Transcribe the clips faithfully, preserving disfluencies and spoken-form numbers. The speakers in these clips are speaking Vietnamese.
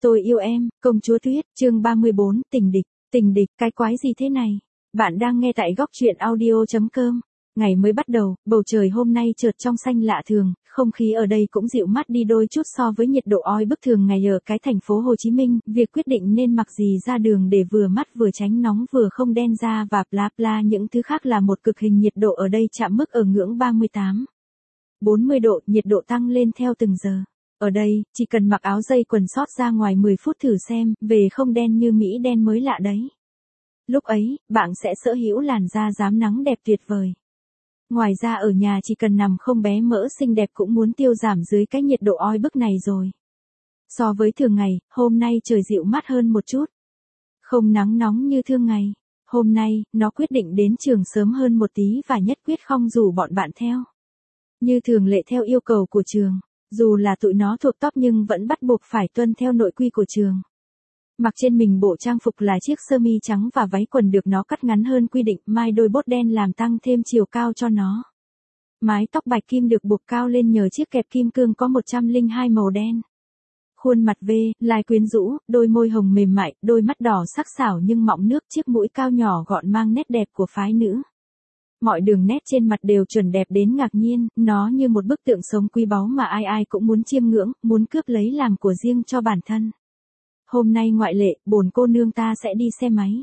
Tôi yêu em, công chúa Tuyết, chương ba mươi bốn, tình địch, tình địch, cái quái gì thế này? Bạn đang nghe tại góc truyện audio chấm com. Ngày mới bắt đầu, bầu trời hôm nay chợt trong xanh lạ thường, không khí ở đây cũng dịu mát đi đôi chút so với nhiệt độ oi bức thường ngày ở cái thành phố Hồ Chí Minh, việc quyết định nên mặc gì ra đường để vừa mắt vừa tránh nóng vừa không đen da và bla bla những thứ khác là một cực hình nhiệt độ ở đây chạm mức ở ngưỡng ba mươi tám, bốn mươi độ, nhiệt độ tăng lên theo từng giờ. Ở đây, chỉ cần mặc áo dây quần sót ra ngoài mười phút thử xem, về không đen như Mỹ đen mới lạ đấy. Lúc ấy, bạn sẽ sở hữu làn da rám nắng đẹp tuyệt vời. Ngoài ra ở nhà chỉ cần nằm không bé mỡ xinh đẹp cũng muốn tiêu giảm dưới cái nhiệt độ oi bức này rồi. So với thường ngày, hôm nay trời dịu mát hơn một chút. Không nắng nóng như thường ngày. Hôm nay, nó quyết định đến trường sớm hơn một tí và nhất quyết không rủ bọn bạn theo. Như thường lệ theo yêu cầu của trường. Dù là tụi nó thuộc top nhưng vẫn bắt buộc phải tuân theo nội quy của trường. Mặc trên mình bộ trang phục là chiếc sơ mi trắng và váy quần được nó cắt ngắn hơn quy định, mai đôi bốt đen làm tăng thêm chiều cao cho nó. Mái tóc bạch kim được buộc cao lên nhờ chiếc kẹp kim cương có một trăm lẻ hai màu đen. Khuôn mặt V, lai quyến rũ, đôi môi hồng mềm mại, đôi mắt đỏ sắc sảo nhưng mọng nước, chiếc mũi cao nhỏ gọn mang nét đẹp của phái nữ. Mọi đường nét trên mặt đều chuẩn đẹp đến ngạc nhiên, nó như một bức tượng sống quý báu mà ai ai cũng muốn chiêm ngưỡng, muốn cướp lấy làm của riêng cho bản thân. Hôm nay ngoại lệ, bổn cô nương ta sẽ đi xe máy.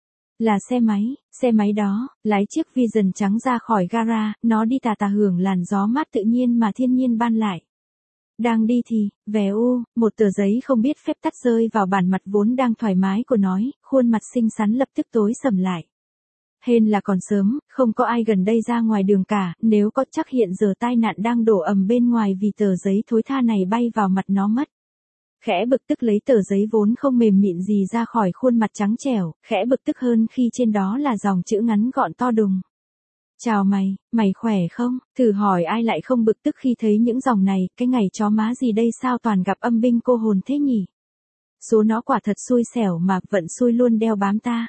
Là xe máy, xe máy đó, lái chiếc Vision trắng ra khỏi gara, nó đi tà tà hưởng làn gió mát tự nhiên mà thiên nhiên ban lại. Đang đi thì, vèo, một tờ giấy không biết phép tắt rơi vào bản mặt vốn đang thoải mái của nó, khuôn mặt xinh xắn lập tức tối sầm lại. Hên là còn sớm, không có ai gần đây ra ngoài đường cả, nếu có chắc hiện giờ tai nạn đang đổ ầm bên ngoài vì tờ giấy thối tha này bay vào mặt nó mất. Khẽ bực tức lấy tờ giấy vốn không mềm mịn gì ra khỏi khuôn mặt trắng trẻo, khẽ bực tức hơn khi trên đó là dòng chữ ngắn gọn to đùng. Chào mày, mày khỏe không? Thử hỏi ai lại không bực tức khi thấy những dòng này, cái ngày chó má gì đây sao toàn gặp âm binh cô hồn thế nhỉ? Số nó quả thật xui xẻo mà vận xui luôn đeo bám ta.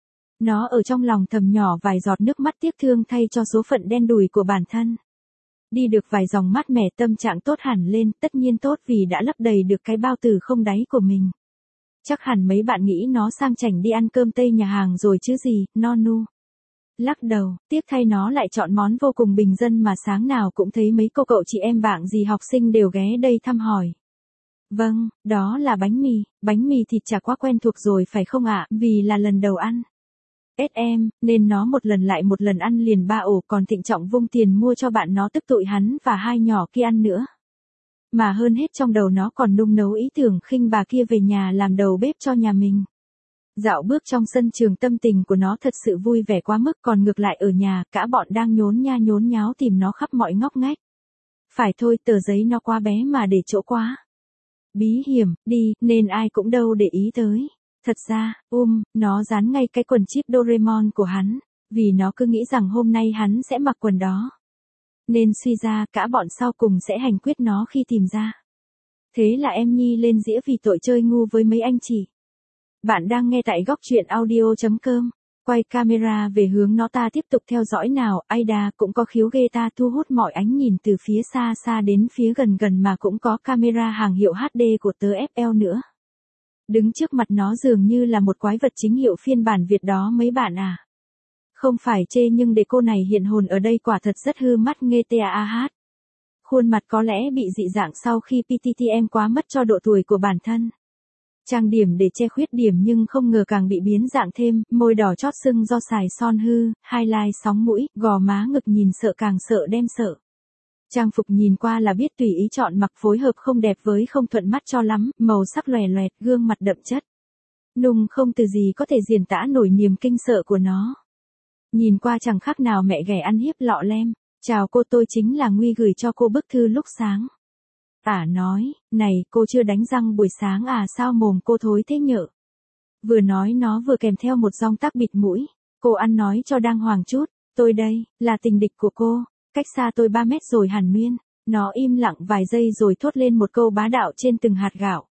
Nó ở trong lòng thầm nhỏ vài giọt nước mắt tiếc thương thay cho số phận đen đủi của bản thân. Đi được vài dòng mát mẻ tâm trạng tốt hẳn lên, tất nhiên tốt vì đã lấp đầy được cái bao tử không đáy của mình. Chắc hẳn mấy bạn nghĩ nó sang chảnh đi ăn cơm Tây nhà hàng rồi chứ gì, no nu. Lắc đầu, tiếc thay nó lại chọn món vô cùng bình dân mà sáng nào cũng thấy mấy cô cậu chị em bạn gì học sinh đều ghé đây thăm hỏi. Vâng, đó là bánh mì, bánh mì thịt chả quá quen thuộc rồi phải không ạ, vì là lần đầu ăn. ét em, nên nó một lần lại một lần ăn liền ba ổ còn thịnh trọng vung tiền mua cho bạn nó tức tụi hắn và hai nhỏ kia ăn nữa. Mà hơn hết trong đầu nó còn nung nấu ý tưởng khinh bà kia về nhà làm đầu bếp cho nhà mình. Dạo bước trong sân trường tâm tình của nó thật sự vui vẻ quá mức còn ngược lại ở nhà cả bọn đang nhốn nha nhốn nháo tìm nó khắp mọi ngóc ngách. Phải thôi tờ giấy nó quá bé mà để chỗ quá. Bí hiểm, đi, nên ai cũng đâu để ý tới. Thật ra, um, nó dán ngay cái quần chip Doraemon của hắn, vì nó cứ nghĩ rằng hôm nay hắn sẽ mặc quần đó. Nên suy ra cả bọn sau cùng sẽ hành quyết nó khi tìm ra. Thế là em Nhi lên dĩa vì tội chơi ngu với mấy anh chị. Bạn đang nghe tại góc truyện audio chấm com. Quay camera về hướng nó ta tiếp tục theo dõi nào, Aida cũng có khiếu ghê ta thu hút mọi ánh nhìn từ phía xa xa đến phía gần gần mà cũng có camera hàng hiệu hát đê của tớ ép lờ nữa. Đứng trước mặt nó dường như là một quái vật chính hiệu phiên bản Việt đó mấy bạn à. Không phải chê nhưng để cô này hiện hồn ở đây quả thật rất hư mắt nghe taah. Khuôn mặt có lẽ bị dị dạng sau khi pê tê tê em quá mất cho độ tuổi của bản thân. Trang điểm để che khuyết điểm nhưng không ngờ càng bị biến dạng thêm, môi đỏ chót sưng do xài son hư, highlight sóng mũi, gò má ngực nhìn sợ càng sợ đem sợ. Trang phục nhìn qua là biết tùy ý chọn mặc phối hợp không đẹp với không thuận mắt cho lắm, màu sắc lòe loẹt, gương mặt đậm chất. Nung không từ gì có thể diễn tả nổi niềm kinh sợ của nó. Nhìn qua chẳng khác nào mẹ ghẻ ăn hiếp lọ lem. Chào cô, tôi chính là Nguy gửi cho cô bức thư lúc sáng. Tả nói, này cô chưa đánh răng buổi sáng à sao mồm cô thối thế nhở. Vừa nói nó vừa kèm theo một dong tắc bịt mũi. Cô ăn nói cho đang hoàng chút, tôi đây, là tình địch của cô. Cách xa tôi ba mét rồi hẳn nguyên. Nó im lặng vài giây rồi thốt lên một câu bá đạo trên từng hạt gạo.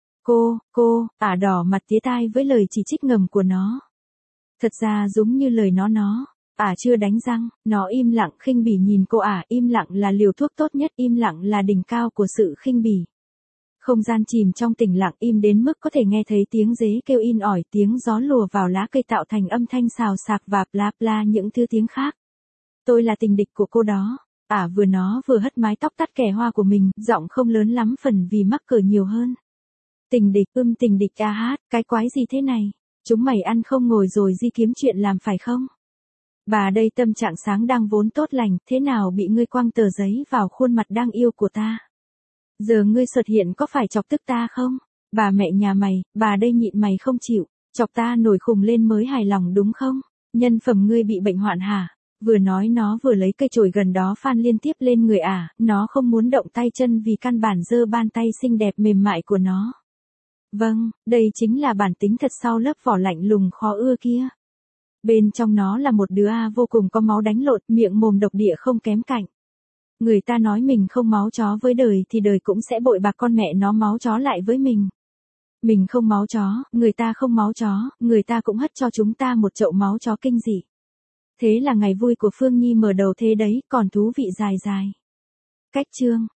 Cô, cô, ả đỏ mặt tía tai với lời chỉ trích ngầm của nó. Thật ra giống như lời nó nó. Ả chưa đánh răng, nó im lặng khinh bỉ nhìn cô ả, im lặng là liều thuốc tốt nhất, im lặng là đỉnh cao của sự khinh bỉ. Không gian chìm trong tĩnh lặng im đến mức có thể nghe thấy tiếng dế kêu in ỏi, tiếng gió lùa vào lá cây tạo thành âm thanh xào xạc và bla bla những thứ tiếng khác. Tôi là tình địch của cô đó. Ả vừa nó vừa hất mái tóc tắt kẻ hoa của mình, giọng không lớn lắm phần vì mắc cỡ nhiều hơn. Tình địch, ưm tình địch a hát, cái quái gì thế này? Chúng mày ăn không ngồi rồi đi kiếm chuyện làm phải không? Bà đây tâm trạng sáng đang vốn tốt lành, thế nào bị ngươi quăng tờ giấy vào khuôn mặt đang yêu của ta? Giờ ngươi xuất hiện có phải chọc tức ta không? Bà mẹ nhà mày, bà đây nhịn mày không chịu, chọc ta nổi khùng lên mới hài lòng đúng không? Nhân phẩm ngươi bị bệnh hoạn hả? Vừa nói nó vừa lấy cây chổi gần đó phan liên tiếp lên người ả, nó không muốn động tay chân vì căn bản giơ bàn tay xinh đẹp mềm mại của nó. Vâng, đây chính là bản tính thật sau lớp vỏ lạnh lùng khó ưa kia. Bên trong nó là một đứa A vô cùng có máu đánh lộn, miệng mồm độc địa không kém cạnh. Người ta nói mình không máu chó với đời thì đời cũng sẽ bội bạc con mẹ nó máu chó lại với mình. Mình không máu chó, người ta không máu chó, người ta cũng hất cho chúng ta một chậu máu chó kinh dị. Thế là ngày vui của Phương Nhi mở đầu thế đấy, còn thú vị dài dài. Cách chương